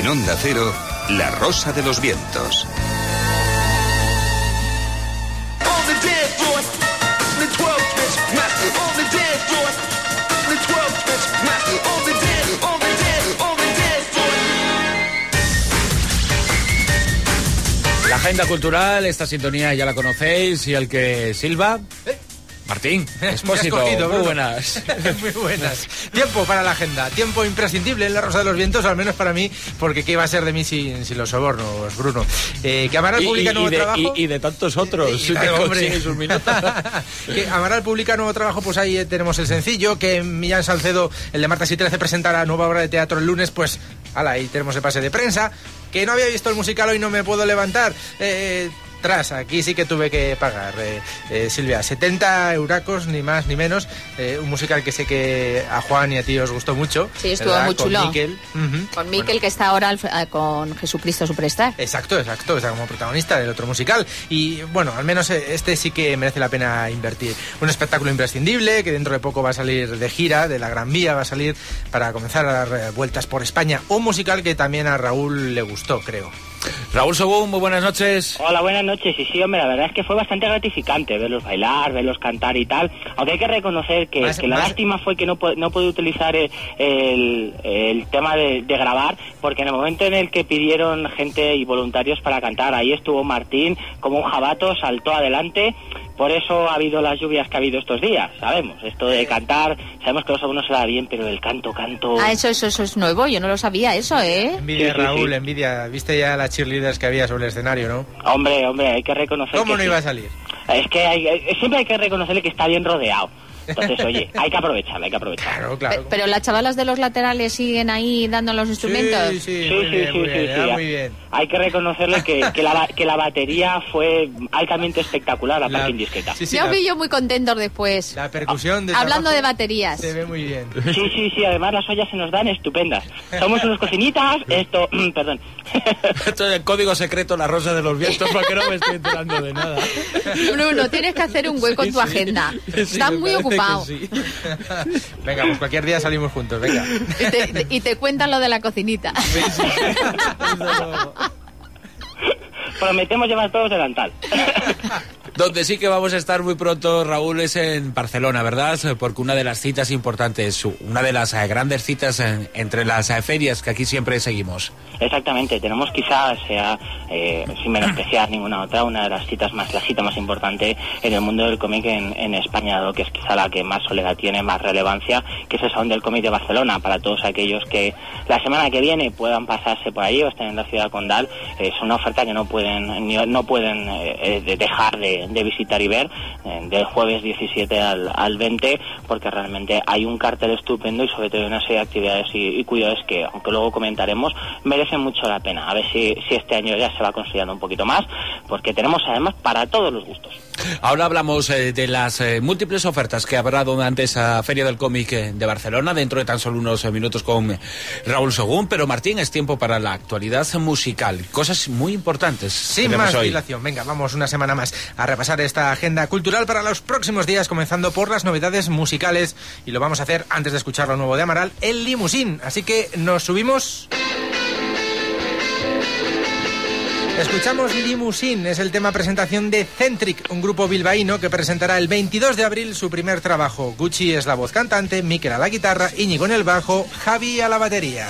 En Onda Cero, La Rosa de los Vientos. La agenda cultural, esta sintonía ya la conocéis, y el que silba... Martín Expósito, muy buenas. Muy buenas. Tiempo para la agenda, tiempo imprescindible en La Rosa de los Vientos, al menos para mí, porque ¿qué iba a ser de mí sin los sobornos, Bruno? Que Amaral publica nuevo trabajo... Y de tantos otros, que consiguen sus minutos. Que Amaral publica nuevo trabajo, pues ahí tenemos el sencillo, que Millán Salcedo, el de Martes y 13, presentará nueva obra de teatro el lunes, pues, ahí tenemos el pase de prensa. Que no había visto el musical, hoy no me puedo levantar. Aquí sí que tuve que pagar, Silvia, 70 euracos, ni más ni menos, un musical que sé que a Juan y a ti os gustó mucho. Sí, estuvo muy chulo. Con Miquel. Con Miquel, que está ahora con Jesucristo Superstar. Exacto, está como protagonista del otro musical. Y bueno, al menos este sí que merece la pena invertir. Un espectáculo imprescindible, que dentro de poco va a salir de gira, de la Gran Vía, va a salir para comenzar a dar vueltas por España. Un musical que también a Raúl le gustó, creo. Raúl Según, muy buenas noches. Hola, buenas noches. Sí, hombre, la verdad es que fue bastante gratificante verlos bailar, verlos cantar y tal. Aunque hay que reconocer que la lástima fue que no pude utilizar el tema de grabar, porque en el momento en el que pidieron gente y voluntarios para cantar, ahí estuvo Martín como un jabato, saltó adelante. Por eso ha habido las lluvias que ha habido estos días, sabemos. Esto de cantar, sabemos que los alumnos se da bien, pero el canto... Ah, eso es nuevo, yo no lo sabía eso, ¿eh? Envidia, sí, Raúl, sí. Envidia. Viste ya las cheerleaders que había sobre el escenario, ¿no? Hombre, hay que reconocer ¿Cómo que no sí. iba a salir? Es que siempre hay que reconocerle que está bien rodeado. Entonces, oye, hay que aprovecharlo. Claro. Pero las chavalas de los laterales siguen ahí dando los instrumentos. Sí. Muy bien. Hay que reconocerle que la batería fue altamente espectacular, la parte indiscreta. Yo vi muy contentos después. La percusión de hablando de baterías. Se ve muy bien. Sí, además las ollas se nos dan estupendas. Somos unos cocinitas, perdón. Esto es el código secreto La Rosa de los Vientos, porque no me estoy enterando de nada. Bruno, tienes que hacer un hueco en tu agenda. Estás muy ocupado. Sí. Venga, pues cualquier día salimos juntos, venga. Y te cuentan lo de la cocinita. Sí. Prometemos llevar todos delantal. Donde sí que vamos a estar muy pronto, Raúl, es en Barcelona, ¿verdad? Porque una de las citas importantes, una de las grandes citas entre las ferias que aquí siempre seguimos. Exactamente, tenemos quizás, sin menospreciar ninguna otra, una de las citas la cita más importante en el mundo del cómic en España, dado que es quizá la que más soledad tiene, más relevancia, que es el Salón del Cómic de Barcelona. Para todos aquellos que la semana que viene puedan pasarse por allí o estén en la ciudad condal, es una oferta que no pueden dejar de visitar y ver, del jueves 17 al 20, porque realmente hay un cartel estupendo y sobre todo una serie de actividades y cuidados que, aunque luego comentaremos, merecen mucho la pena. A ver si este año ya se va consolidando un poquito más, porque tenemos además para todos los gustos. Ahora hablamos de las múltiples ofertas que habrá durante esa Feria del Cómic de Barcelona, dentro de tan solo unos minutos con Raúl Según, pero Martín, es tiempo para la actualidad musical, cosas muy importantes. Sin más dilación, venga, vamos una semana más a repasar esta agenda cultural para los próximos días, comenzando por las novedades musicales, y lo vamos a hacer antes de escuchar lo nuevo de Amaral, El Limusín, así que nos subimos... Escuchamos Limusín, es el tema presentación de Centric, un grupo bilbaíno que presentará el 22 de abril su primer trabajo. Gucci es la voz cantante, Mikel a la guitarra, Íñigo en el bajo, Javi a la batería.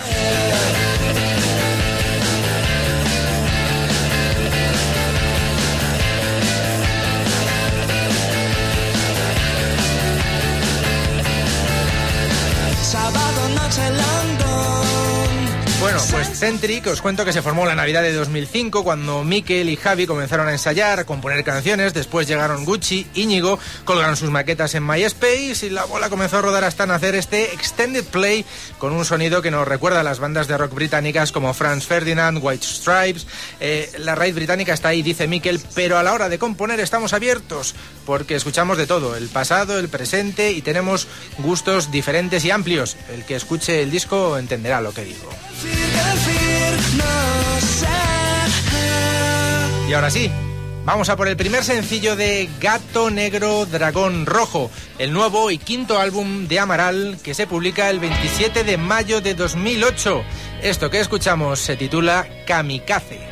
Sábado noche en London. Bueno, pues Centric, os cuento que se formó la Navidad de 2005 cuando Mikel y Javi comenzaron a ensayar, a componer canciones. Después llegaron Gucci, Íñigo, colgaron sus maquetas en MySpace y la bola comenzó a rodar hasta nacer este Extended Play con un sonido que nos recuerda a las bandas de rock británicas como Franz Ferdinand, White Stripes. La raíz británica está ahí, dice Mikel, pero a la hora de componer estamos abiertos porque escuchamos de todo, el pasado, el presente, y tenemos gustos diferentes y amplios. El que escuche el disco entenderá lo que digo. Y ahora sí, Vamos a por el primer sencillo de Gato Negro Dragón Rojo, el nuevo y quinto álbum de Amaral que se publica el 27 de mayo de 2008. Esto que escuchamos se titula Kamikaze.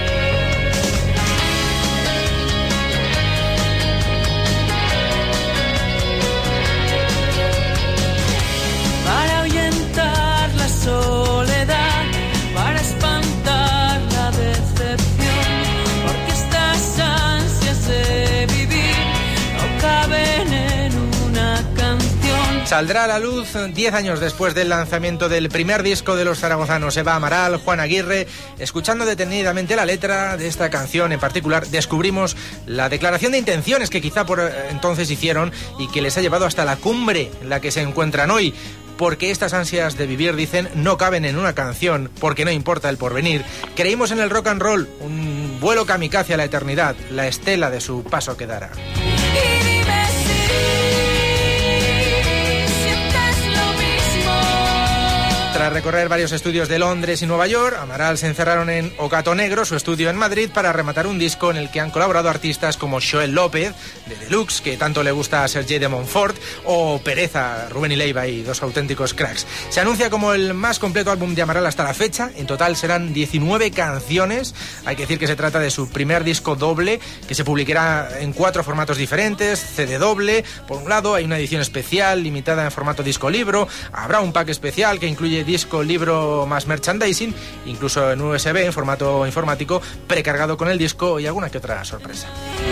Para ahuyentar la soledad, para espantar la decepción, porque estas ansias de vivir no caben en una canción. Saldrá a la luz 10 años después del lanzamiento del primer disco de los zaragozanos Eva Amaral, Juan Aguirre. Escuchando detenidamente la letra de esta canción en particular, descubrimos la declaración de intenciones que quizá por entonces hicieron y que les ha llevado hasta la cumbre en la que se encuentran hoy. Porque estas ansias de vivir, dicen, no caben en una canción, porque no importa el porvenir. Creímos en el rock and roll, un vuelo kamikaze a la eternidad, la estela de su paso que dará. Y dime si sientes lo mismo. Tras recorrer varios estudios de Londres y Nueva York, Amaral se encerraron en O Gato Negro, su estudio en Madrid, para rematar un disco en el que han colaborado artistas como Joel López, de Deluxe, que tanto le gusta a Sergi de Montfort, o Pereza, Rubén y Leiva, y dos auténticos cracks. Se anuncia como el más completo álbum de Amaral hasta la fecha. En total serán 19 canciones. Hay que decir que se trata de su primer disco doble, que se publicará en 4 formatos diferentes. CD doble, por un lado, hay una edición especial limitada en formato disco-libro. Habrá un pack especial que incluye disco, libro más merchandising, incluso en USB, en formato informático, precargado con el disco, y alguna que otra sorpresa.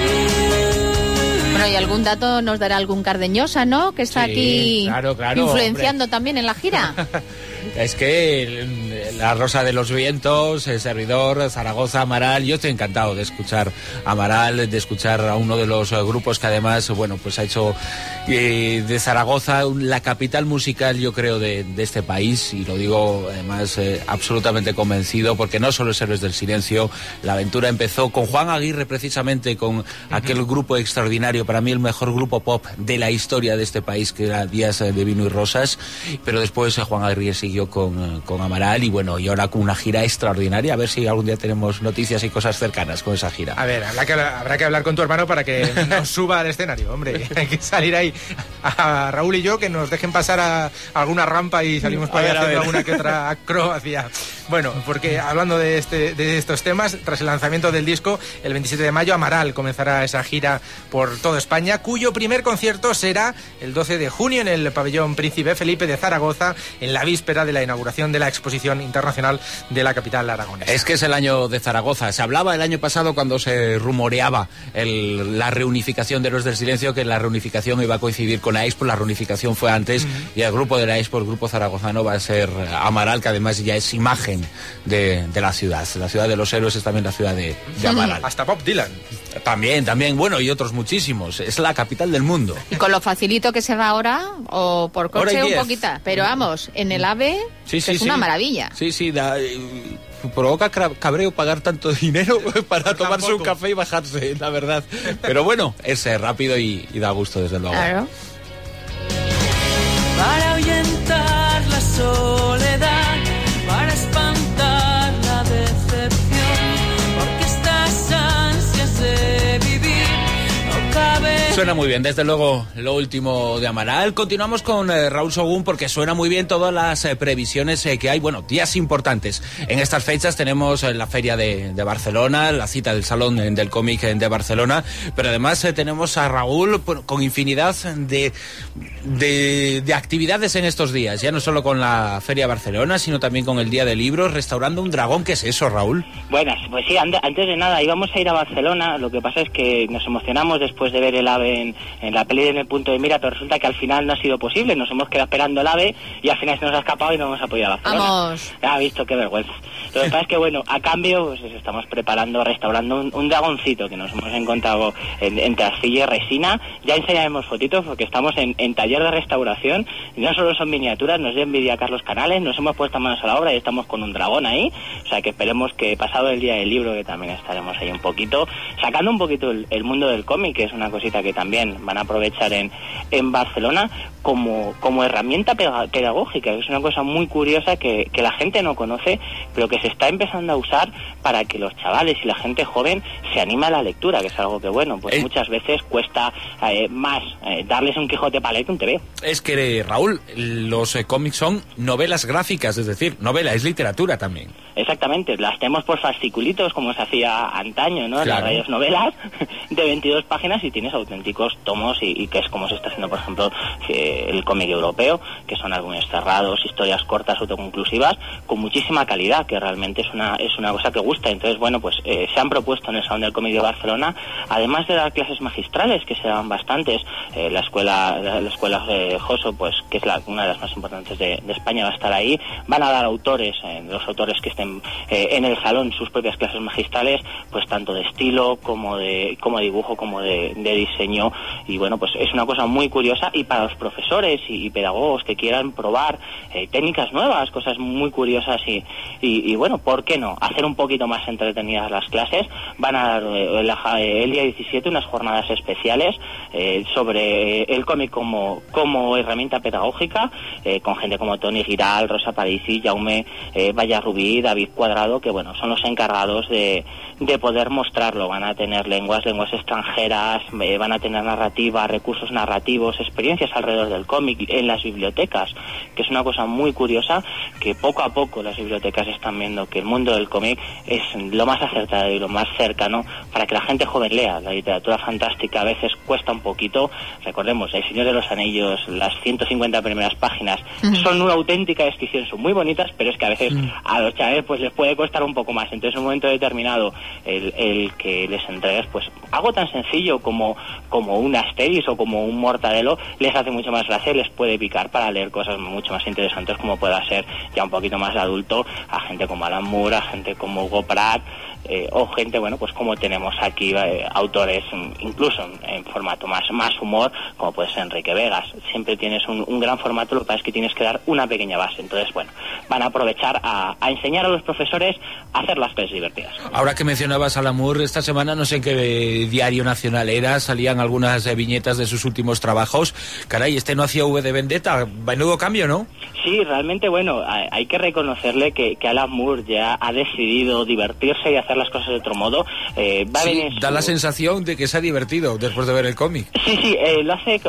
Bueno, y algún dato nos dará algún Cardeñosa, ¿no? Que está aquí claro, influenciando, hombre, también en la gira. Es que la Rosa de los Vientos, el servidor, Zaragoza, Amaral, yo estoy encantado de escuchar a Amaral, de escuchar a uno de los grupos que además, bueno, pues ha hecho de Zaragoza la capital musical, yo creo, de este país, y lo digo además absolutamente convencido, porque no solo es Héroes del Silencio, la aventura empezó con Juan Aguirre, precisamente, con aquel grupo extraordinario, para mí el mejor grupo pop de la historia de este país, que era Días de Vino y Rosas, pero después Juan Aguirre siguió con Amaral, y bueno, y ahora con una gira extraordinaria. A ver si algún día tenemos noticias y cosas cercanas con esa gira. A ver, habrá que hablar con tu hermano para que nos suba al escenario, hombre. Hay que salir ahí a Raúl y yo, que nos dejen pasar a alguna rampa y salimos para allá haciendo alguna que otra acrobacia. Bueno, porque hablando de estos temas, tras el lanzamiento del disco, el 27 de mayo, Amaral comenzará esa gira por toda España, cuyo primer concierto será el 12 de junio en el pabellón Príncipe Felipe de Zaragoza, en la víspera de la inauguración de la exposición internacional de la capital aragonesa. Es que es el año de Zaragoza. Se hablaba el año pasado, cuando se rumoreaba la reunificación de Héroes del Silencio, que la reunificación iba a coincidir con la Expo. La reunificación fue antes, y el grupo de la Expo, el grupo zaragozano, va a ser Amaral, que además ya es imagen de la ciudad. La ciudad de los héroes es también la ciudad de Amaral. Hasta Bob Dylan. También, bueno, y otros muchísimos. Es la capital del mundo. Y con lo facilito que se va ahora, o por coche un 10. poquito, pero vamos, en el AVE es una maravilla. Sí, provoca cabreo pagar tanto dinero para tomarse un café y bajarse, la verdad. Pero bueno, es rápido y da gusto, desde luego. Claro. Para ahuyentar la soledad, para espantar la decepción, porque estas ansias de vivir no caben. Suena muy bien, desde luego, lo último de Amaral. Continuamos con Raúl Sogún, porque suena muy bien todas las previsiones que hay. Bueno, días importantes. En estas fechas tenemos la Feria de Barcelona, la cita del Salón del Cómic de Barcelona, pero además tenemos a Raúl con infinidad de actividades en estos días, ya no solo con la Feria Barcelona, sino también con el Día del Libro, restaurando un dragón. ¿Qué es eso, Raúl? Buenas, pues sí, antes de nada íbamos a ir a Barcelona. Lo que pasa es que nos emocionamos después de ver el AVE en la peli de En el punto de mira, pero resulta que al final no ha sido posible. Nos hemos quedado esperando el AVE y al final se nos ha escapado y no hemos podido ir a Barcelona. Vamos. Ha visto, qué vergüenza. Lo que pasa es que, bueno, a cambio pues estamos restaurando un dragoncito que nos hemos encontrado entre arcilla y resina. Ya enseñaremos fotitos porque estamos en taller de restauración, y no solo son miniaturas, nos dio envidia a Carlos Canales, nos hemos puesto manos a la obra y estamos con un dragón ahí. O sea que esperemos que pasado el Día del Libro, que también estaremos ahí un poquito, sacando un poquito el mundo del cómic, que es una cosita que también van a aprovechar en Barcelona como herramienta pedagógica. Es una cosa muy curiosa que la gente no conoce, pero que se está empezando a usar para que los chavales y la gente joven se anime a la lectura, que es algo que, bueno, pues muchas veces cuesta más darles un Quijote para leer que un TV. Es que, Raúl, los cómics son novelas gráficas, es decir, novela es literatura también. Exactamente, las tenemos por fasciculitos como se hacía antaño, ¿no? Claro. Las radios novelas de 22 páginas y tienes auténticos tomos y que es como se está haciendo, por ejemplo, el cómic europeo, que son álbumes cerrados, historias cortas, autoconclusivas, con muchísima calidad, que realmente es una cosa que gusta. Entonces, bueno, pues se han propuesto en el Salón del Cómic de Barcelona, además de dar clases magistrales, que se dan bastantes, la escuela Joso, pues que es una de las más importantes de España, va a estar ahí. Van a dar autores, los autores que estén en el salón, sus propias clases magistrales, pues tanto de estilo como de dibujo, como de diseño. Y bueno, pues es una cosa muy curiosa, y para los profesores y pedagogos que quieran probar técnicas nuevas, cosas muy curiosas y bueno, ¿por qué no? Hacer un poquito más entretenidas las clases. Van a dar el día 17 unas jornadas especiales sobre el cómic como herramienta pedagógica, con gente como Toni Giral, Rosa Parisi, Jaume Vallarrubí, David Cuadrado, que bueno, son los encargados de poder mostrarlo. Van a tener lenguas extranjeras, van a tener narrativa, recursos narrativos, experiencias alrededor del cómic en las bibliotecas, que es una cosa muy curiosa, que poco a poco las bibliotecas están viendo que el mundo del cómic es lo más acertado y lo más cercano para que la gente joven lea. La literatura fantástica a veces cuesta un poquito. Recordemos, El Señor de los Anillos, las 150 primeras páginas son una auténtica descripción, son muy bonitas, pero es que a veces a los chavales pues les puede costar un poco más. Entonces, en un momento determinado, el que les entregues pues algo tan sencillo como un Asterix o como un Mortadelo les hace mucho más gracia y les puede picar para leer cosas mucho más interesantes, como pueda ser ya un poquito más adulto, a gente como Alan Moore, a gente como Hugo Pratt, o gente, bueno, pues como tenemos aquí autores incluso en formato más humor, como puede ser Enrique Vegas. Siempre tienes un gran formato, lo que pasa es que tienes que dar una pequeña base. Entonces, bueno, van a aprovechar a enseñar a los profesores a hacer las clases divertidas. Ahora que mencionabas a Alan Moore, esta semana no sé en qué diario nacional era, salían algunas viñetas de sus últimos trabajos. Caray, no hacía V de Vendetta, menudo cambio, ¿no? Sí, realmente, bueno, hay que reconocerle que Alan Moore ya ha decidido divertirse y hacer las cosas de otro modo. Da la sensación de que se ha divertido después de ver el cómic. Sí, lo hace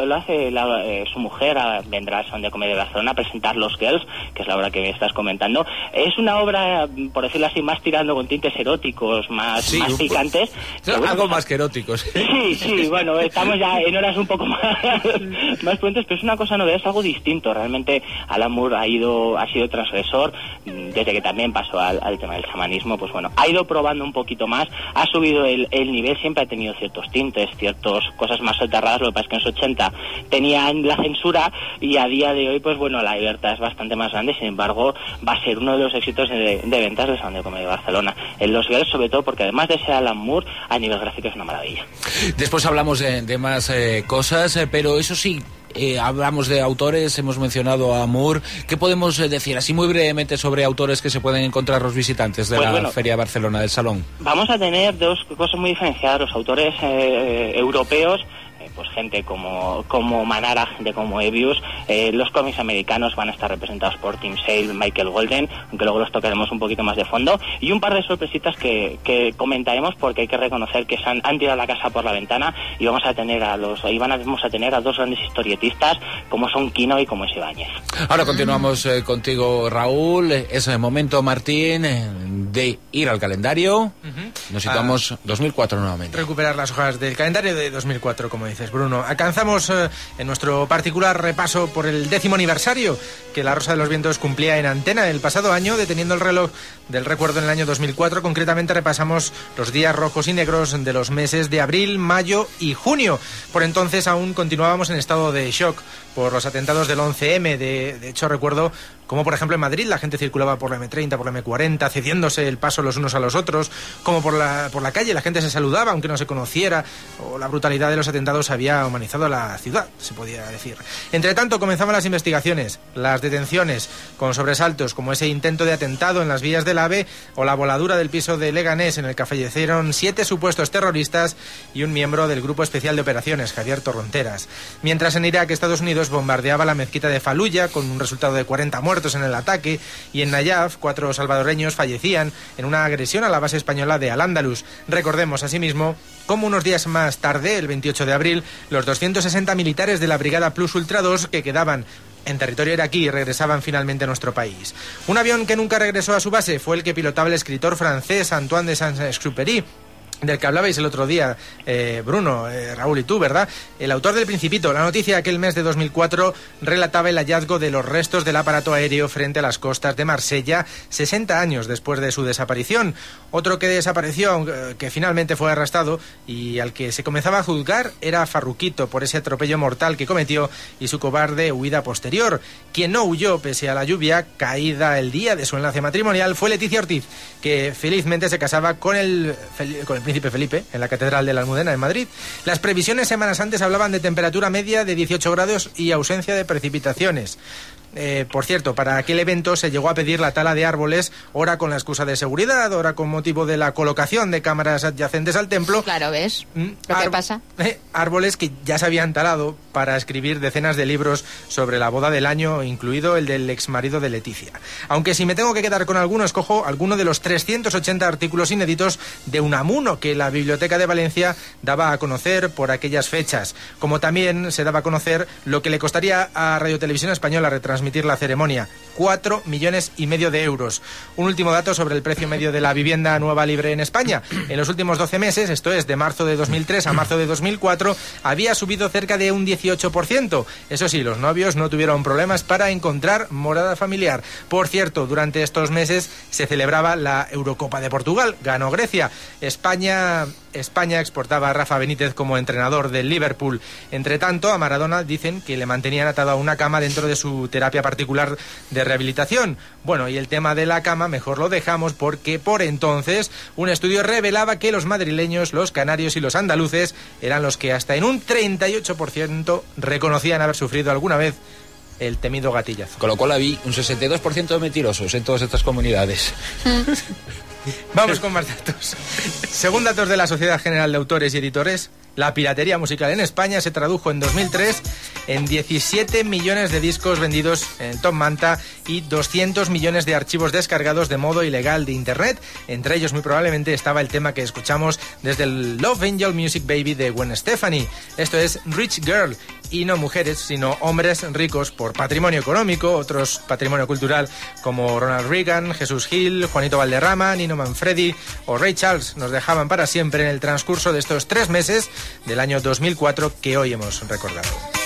su mujer, vendrá al Salón de Comedia de Barcelona a presentar Los Girls, que es la obra que me estás comentando. Es una obra, por decirlo así, más tirando con tintes eróticos, más picantes. Algo más que eróticos. Sí, bueno, estamos ya en horas un poco más prontas, pero es una cosa novedosa, es algo distinto. Realmente Alan Moore ha sido transgresor, desde que también pasó al tema del chamanismo, pues bueno, ha ido probando un poquito más, ha subido el nivel, siempre ha tenido ciertos tintes, ciertas cosas más soterradas. Lo que pasa es que en los 80 tenían la censura y a día de hoy, pues bueno, la libertad es bastante más grande. Sin embargo, va a ser uno de los éxitos de ventas del Salón de Comedia de Barcelona. En Los Girls, sobre todo porque además de ser Alan Moore, a nivel gráfico es una maravilla. Después hablamos de más cosas, pero eso sí, hablamos de autores, hemos mencionado a Moore. ¿Qué podemos decir así muy brevemente sobre autores que se pueden encontrar los visitantes de la Feria de Barcelona, del Salón? Vamos a tener dos cosas muy diferenciadas. Los autores europeos, pues gente como Manara, gente como Ebius. Los cómics americanos van a estar representados por Tim Sale, Michael Golden, aunque luego los tocaremos un poquito más de fondo, y un par de sorpresitas que comentaremos, porque hay que reconocer que han tirado la casa por la ventana, y vamos a tener a dos grandes historietistas como son Quino y como es Ibáñez. Ahora continuamos contigo, Raúl. Es el momento, Martín, de ir al calendario. Nos situamos 2004 nuevamente. Recuperar las hojas del calendario de 2004, como dices, Bruno. Alcanzamos en nuestro particular repaso por el 10º aniversario que La Rosa de los Vientos cumplía en antena el pasado año, deteniendo el reloj del recuerdo en el año 2004. Concretamente repasamos los días rojos y negros de los meses de abril, mayo y junio. Por entonces aún continuábamos en estado de shock por los atentados del 11M. De hecho, recuerdo como por ejemplo en Madrid la gente circulaba por la M30, por la M40, cediéndose el paso los unos a los otros, como por la calle la gente se saludaba aunque no se conociera, o la brutalidad de los atentados había humanizado a la ciudad, se podía decir. Entre tanto comenzaban las investigaciones, las detenciones, con sobresaltos como ese intento de atentado en las vías del AVE o la voladura del piso de Leganés en el que fallecieron 7 supuestos terroristas y un miembro del Grupo Especial de Operaciones, Javier Torronteras. Mientras en Irak, Estados Unidos bombardeaba la mezquita de Faluya con un resultado de 40 muertos en el ataque, y en Nayaf 4 salvadoreños fallecían en una agresión a la base española de Al-Ándalus. Recordemos asimismo como unos días más tarde, el 28 de abril, los 260 militares de la Brigada Plus Ultra 2 que quedaban en territorio iraquí regresaban finalmente a nuestro país. Un avión que nunca regresó a su base fue el que pilotaba el escritor francés Antoine de Saint-Exupéry, del que hablabais el otro día, Bruno, Raúl y tú, ¿verdad? El autor del Principito. La noticia aquel mes de 2004 relataba el hallazgo de los restos del aparato aéreo frente a las costas de Marsella 60 años después de su desaparición. Otro que desapareció, que finalmente fue arrestado y al que se comenzaba a juzgar, era Farruquito por ese atropello mortal que cometió y su cobarde huida posterior. Quien no huyó pese a la lluvia caída el día de su enlace matrimonial fue Leticia Ortiz, que felizmente se casaba con el Príncipe Felipe en la Catedral de la Almudena en Madrid. Las previsiones semanas antes hablaban de temperatura media de 18 grados y ausencia de precipitaciones. Por cierto, para aquel evento se llegó a pedir la tala de árboles, ora con la excusa de seguridad, ora con motivo de la colocación de cámaras adyacentes al templo. Claro, ¿ves? Lo que pasa. Árboles que ya se habían talado para escribir decenas de libros sobre la boda del año, incluido el del exmarido de Leticia. Aunque si me tengo que quedar con alguno, escojo alguno de los 380 artículos inéditos de Unamuno que la Biblioteca de Valencia daba a conocer por aquellas fechas, como también se daba a conocer lo que le costaría a Radio Televisión Española retransmitir la ceremonia: 4,5 millones de euros. Un último dato sobre el precio medio de la vivienda nueva libre en España. En los últimos 12 meses, esto es de marzo de 2003 a marzo de 2004, había subido cerca de un 18%. Eso sí, los novios no tuvieron problemas para encontrar morada familiar. Por cierto, durante estos meses se celebraba la Eurocopa de Portugal. Ganó Grecia. España exportaba a Rafa Benítez como entrenador del Liverpool. Entre tanto, a Maradona dicen que le mantenían atado a una cama dentro de su terapia particular de rehabilitación. Bueno, y el tema de la cama mejor lo dejamos porque por entonces un estudio revelaba que los madrileños, los canarios y los andaluces eran los que hasta en un 38% reconocían haber sufrido alguna vez el temido gatillazo. Con lo cual había un 62% de mentirosos en todas estas comunidades. Vamos con más datos. Según datos de la Sociedad General de Autores y Editores, la piratería musical en España se tradujo en 2003 en 17 millones de discos vendidos en el Top Manta y 200 millones de archivos descargados de modo ilegal de Internet. Entre ellos, muy probablemente, estaba el tema que escuchamos desde el Love Angel Music Baby de Gwen Stefani. Esto es Rich Girl, y no mujeres, sino hombres ricos por patrimonio económico, otros patrimonio cultural como Ronald Reagan, Jesús Gil, Juanito Valderrama, Nino Manfredi o Ray Charles nos dejaban para siempre en el transcurso de estos 3 meses del año 2004 que hoy hemos recordado.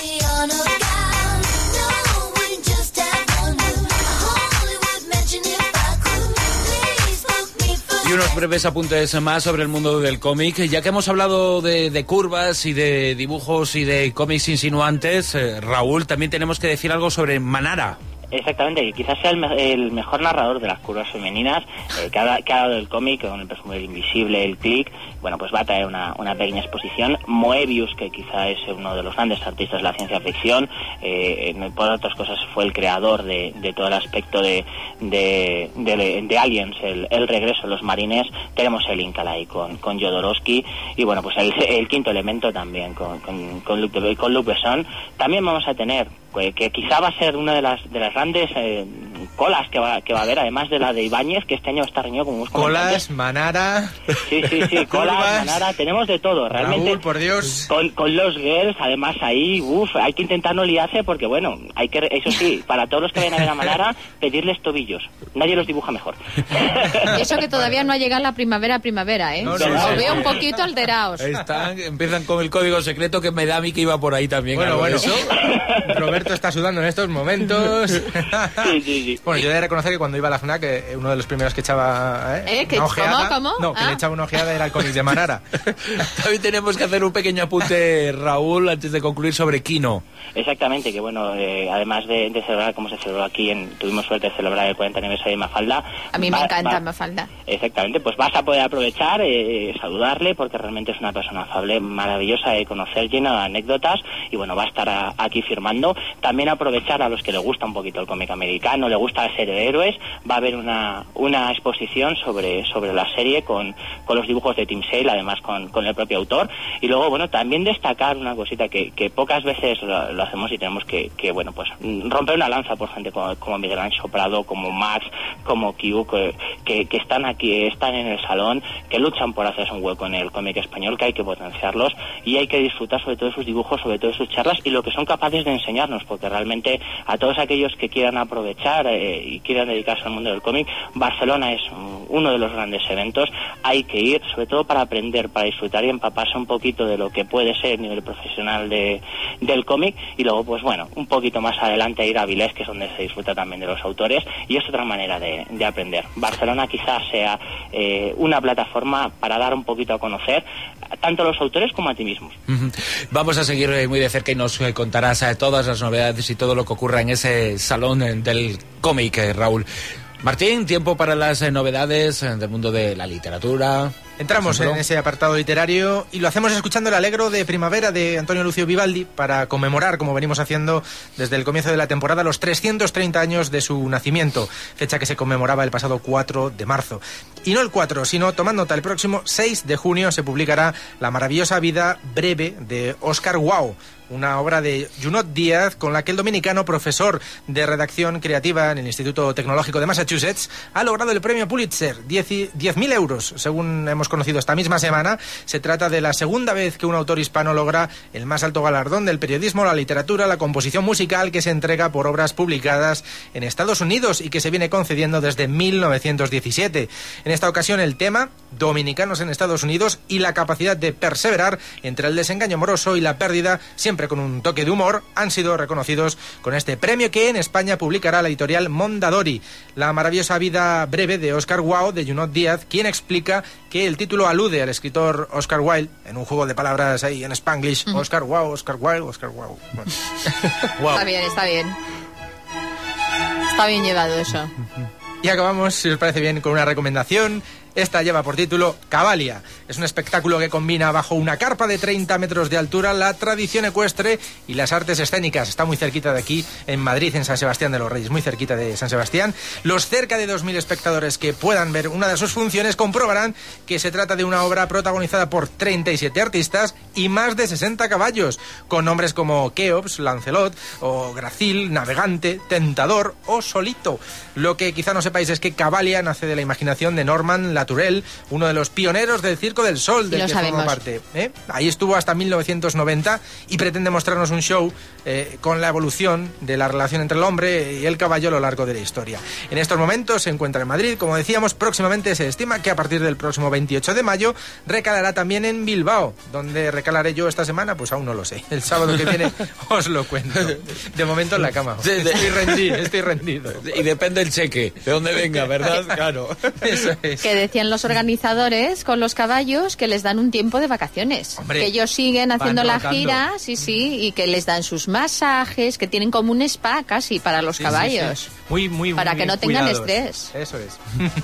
Y unos breves apuntes más sobre el mundo del cómic. Ya que hemos hablado de curvas y de dibujos y de cómics insinuantes, Raúl, también tenemos que decir algo sobre Manara. Exactamente, que quizás sea el mejor narrador de las curvas femeninas que ha dado el cómic, con el perfume invisible, el click. Bueno, pues va a traer una pequeña exposición. Moebius, que quizá es uno de los grandes artistas de la ciencia ficción, por otras cosas fue el creador de todo el aspecto de Aliens, el regreso de los marines. Tenemos el Incalay con Jodorowsky, y bueno, pues el quinto elemento también con Luc Besson. También vamos a tener, que quizá va a ser una de las grandes colas que va a haber, además de la de Ibáñez, que este año está reñido con unos colas, Manara. Sí, colas, Manara, tenemos de todo, realmente. Raúl, por Dios. Con los girls, además ahí, hay que intentar no liarse, porque bueno, hay que, eso sí, para todos los que vayan a ver a Manara, pedirles tobillos. Nadie los dibuja mejor. Eso que todavía no ha llegado la primavera, ¿eh? No, Los veo un poquito alterados. Empiezan con el código secreto, que me da a mí que iba por ahí también. Bueno, eso. Roberto está sudando en estos momentos. Sí. Bueno, yo he de reconocer que cuando iba a la FNAC, uno de los primeros que echaba una ojeada... ¿Cómo? No, que le echaba una ojeada era el cómic de Manara. También tenemos que hacer un pequeño apunte, Raúl, antes de concluir, sobre Kino. Exactamente, que bueno, además de celebrar como se celebró aquí, tuvimos suerte de celebrar el 40 aniversario de Mafalda. A mí me encanta Mafalda. Exactamente, pues vas a poder aprovechar, saludarle, porque realmente es una persona afable, maravillosa de conocer, llena de anécdotas, y bueno, va a estar aquí firmando. También aprovechar a los que le gusta un poquito el cómic americano, le gusta la serie de héroes, va a haber una exposición sobre la serie con los dibujos de Tim Sale, además con el propio autor. Y luego, bueno, también destacar una cosita que pocas veces lo hacemos y tenemos que bueno, pues romper una lanza por gente como Miguel Ángel Prado, como Max, como Q, que están aquí, están en el salón, que luchan por hacerse un hueco en el cómic español, que hay que potenciarlos y hay que disfrutar sobre todo de sus dibujos, sobre todo de sus charlas y lo que son capaces de enseñarnos, porque realmente a todos aquellos que quieran aprovechar y quieran dedicarse al mundo del cómic, Barcelona es uno de los grandes eventos. Hay que ir, sobre todo para aprender, para disfrutar y empaparse un poquito de lo que puede ser el nivel profesional del cómic, y luego pues bueno, un poquito más adelante ir a Avilés, que es donde se disfruta también de los autores, y es otra manera de aprender. Barcelona quizás sea una plataforma para dar un poquito a conocer tanto a los autores como a ti mismos. Vamos a seguir muy de cerca y nos contarás todas las novedades y todo lo que ocurra en ese salón del cómic, Raúl. Martín, tiempo para las novedades del mundo de la literatura. Entramos en ese apartado literario y lo hacemos escuchando el Allegro de Primavera de Antonio Lucio Vivaldi para conmemorar, como venimos haciendo desde el comienzo de la temporada, los 330 años de su nacimiento, fecha que se conmemoraba el pasado 4 de marzo. Y no el 4, sino tomando nota, el próximo 6 de junio se publicará La maravillosa vida breve de Oscar Wilde, una obra de Junot Díaz con la que el dominicano, profesor de redacción creativa en el Instituto Tecnológico de Massachusetts, ha logrado el premio Pulitzer, 10.000 euros, según hemos conocido esta misma semana. Se trata de la segunda vez que un autor hispano logra el más alto galardón del periodismo, la literatura, la composición musical, que se entrega por obras publicadas en Estados Unidos y que se viene concediendo desde 1917. En esta ocasión el tema, dominicanos en Estados Unidos y la capacidad de perseverar entre el desengaño amoroso y la pérdida, siempre con un toque de humor, han sido reconocidos con este premio que en España publicará la editorial Mondadori. La maravillosa vida breve de Oscar Wilde, de Junot Díaz, quien explica que el título alude al escritor Oscar Wilde, en un juego de palabras ahí en Spanglish, Oscar Wilde, Oscar Wilde, Oscar Wilde. Bueno. Wow. Está bien, está bien. Está bien llevado eso. Y acabamos, si os parece bien, con una recomendación. Esta lleva por título Cavalia. Es un espectáculo que combina bajo una carpa de 30 metros de altura la tradición ecuestre y las artes escénicas. Está muy cerquita de aquí, en Madrid, en San Sebastián de los Reyes, muy cerquita de San Sebastián. Los cerca de 2.000 espectadores que puedan ver una de sus funciones comprobarán que se trata de una obra protagonizada por 37 artistas y más de 60 caballos, con nombres como Keops, Lancelot, o Gracil, Navegante, Tentador o Solito. Lo que quizá no sepáis es que Cavalia nace de la imaginación de Norman Latourell, uno de los pioneros del Circo del Sol, del que forma parte. Ahí estuvo hasta 1990 y pretende mostrarnos un show con la evolución de la relación entre el hombre y el caballo a lo largo de la historia. En estos momentos se encuentra en Madrid, como decíamos. Próximamente se estima que a partir del próximo 28 de mayo recalará también en Bilbao. ¿Dónde recalaré yo esta semana? Pues aún no lo sé. El sábado que viene os lo cuento. De momento en la cama. Estoy rendido. Y depende el cheque, de dónde venga, ¿verdad? Claro. Eso es. Que decían los organizadores con los caballos que les dan un tiempo de vacaciones. Hombre, que ellos siguen haciendo la rotando. gira, sí, y que les dan sus masajes, que tienen como un spa casi para los caballos. Sí. Muy para que no tengan cuidados. estrés. Eso es.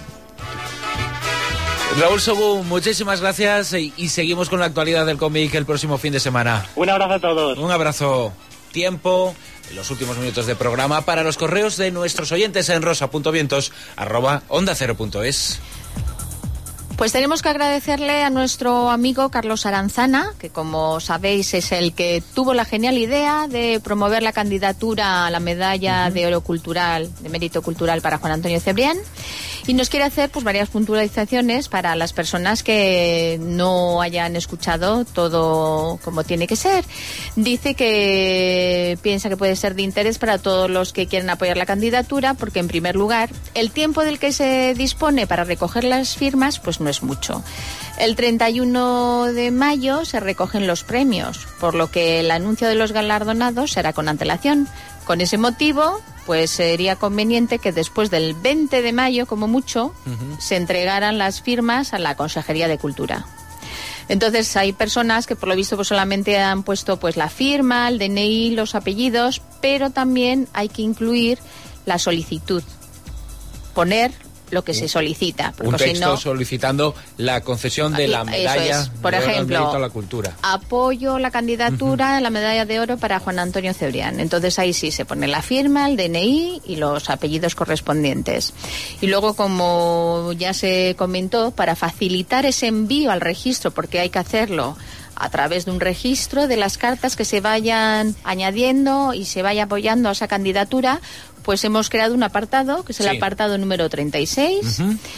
Raúl Sogún, muchísimas gracias y seguimos con la actualidad del cómic el próximo fin de semana. Un abrazo a todos. Un abrazo. Tiempo en los últimos minutos de programa para los correos de nuestros oyentes en rosa.vientos@ondacero.es. Pues tenemos que agradecerle a nuestro amigo Carlos Aranzana, que como sabéis es el que tuvo la genial idea de promover la candidatura a la medalla de oro cultural, de mérito cultural para Juan Antonio Cebrián, y nos quiere hacer pues varias puntualizaciones para las personas que no hayan escuchado todo como tiene que ser. Dice que piensa que puede ser de interés para todos los que quieren apoyar la candidatura, porque en primer lugar, el tiempo del que se dispone para recoger las firmas pues no es mucho. El 31 de mayo se recogen los premios, por lo que el anuncio de los galardonados será con antelación. Con ese motivo, pues sería conveniente que después del 20 de mayo, como mucho, se entregaran las firmas a la Consejería de Cultura. Entonces hay personas que por lo visto pues solamente han puesto pues la firma, el DNI, los apellidos, pero también hay que incluir la solicitud, poner lo que se solicita. Un texto si no, solicitando la concesión de la medalla por de oro al ejemplo, mérito a la cultura. Apoyo la candidatura a la medalla de oro para Juan Antonio Cebrián. Entonces ahí sí se pone la firma, el DNI y los apellidos correspondientes. Y luego, como ya se comentó, para facilitar ese envío al registro, porque hay que hacerlo a través de un registro de las cartas que se vayan añadiendo y se vaya apoyando a esa candidatura, pues hemos creado un apartado, que es el apartado número 36,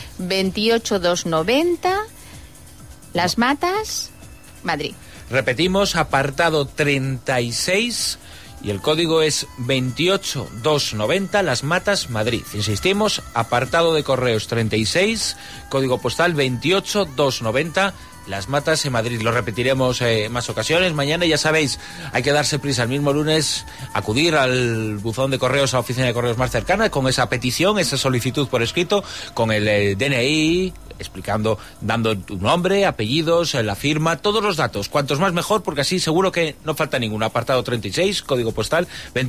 28290, Las Matas, Madrid. Repetimos, apartado 36 y el código es 28290, Las Matas, Madrid. Insistimos, apartado de correos 36, código postal 28290, Las Matas en Madrid. Lo repetiremos más ocasiones. Mañana, ya sabéis, hay que darse prisa el mismo lunes, acudir al buzón de correos, a la oficina de correos más cercana, con esa petición, esa solicitud por escrito, con el DNI, explicando, dando tu nombre, apellidos, la firma, todos los datos. Cuantos más mejor, porque así seguro que no falta ninguno. Apartado 36, código postal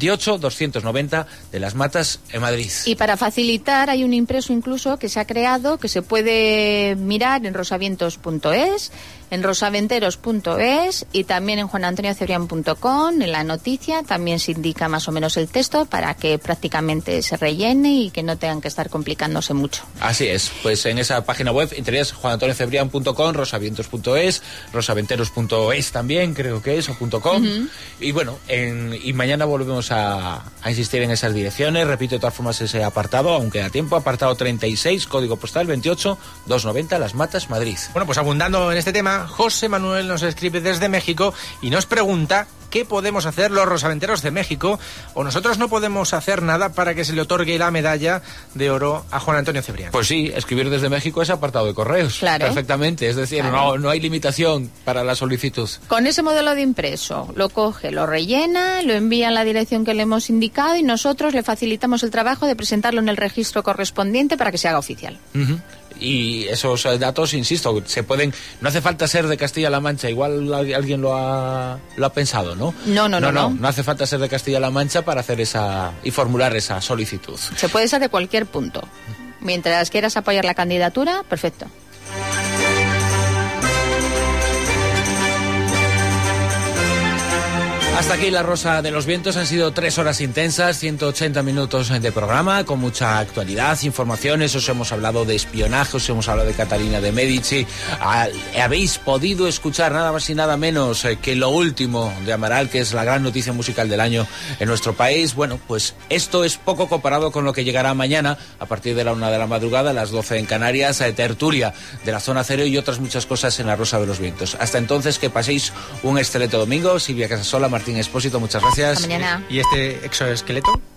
28290 de Las Matas en Madrid. Y para facilitar, hay un impreso incluso que se ha creado, que se puede mirar en rosavientos.es, en rosaventeros.es y también en juanantoniocebrián.com. En la noticia también se indica más o menos el texto para que prácticamente se rellene y que no tengan que estar complicándose mucho. Así es, pues en esa página web entrarías juanantoniocebrián.com, rosavientos.es, rosaventeros.es también, creo que es, o .com. Y bueno, y mañana volvemos a insistir en esas direcciones. Repito de todas formas ese apartado, aunque a tiempo, apartado 36, código postal 28290, Las Matas, Madrid. Bueno, pues abundando en este tema, José Manuel nos escribe desde México y nos pregunta qué podemos hacer los rosaventeros de México, o nosotros no podemos hacer nada para que se le otorgue la medalla de oro a Juan Antonio Cebrián. Pues sí, escribir desde México es apartado de correos. Claro. Perfectamente, es decir, claro, no hay limitación para la solicitud. Con ese modelo de impreso, lo coge, lo rellena, lo envía a la dirección que le hemos indicado y nosotros le facilitamos el trabajo de presentarlo en el registro correspondiente para que se haga oficial. Y esos datos, insisto, se pueden, no hace falta ser de Castilla-La Mancha, igual alguien lo ha pensado, ¿no? No hace falta ser de Castilla-La Mancha para hacer esa y formular esa solicitud. Se puede ser de cualquier punto. Mientras quieras apoyar la candidatura, perfecto. Hasta aquí La Rosa de los Vientos. Han sido 3 horas intensas, 180 minutos de programa, con mucha actualidad, informaciones. Os hemos hablado de espionaje, os hemos hablado de Catalina de Medici. Habéis podido escuchar nada más y nada menos que lo último de Amaral, que es la gran noticia musical del año en nuestro país. Bueno, pues esto es poco comparado con lo que llegará mañana, a partir de la 1 de la madrugada, a las 12 en Canarias, tertulia de la Zona Cero y otras muchas cosas en La Rosa de los Vientos. Hasta entonces, que paséis un excelente domingo. Silvia Casasola, Martín Expósito, muchas gracias. Hasta mañana. ¿Y este exoesqueleto?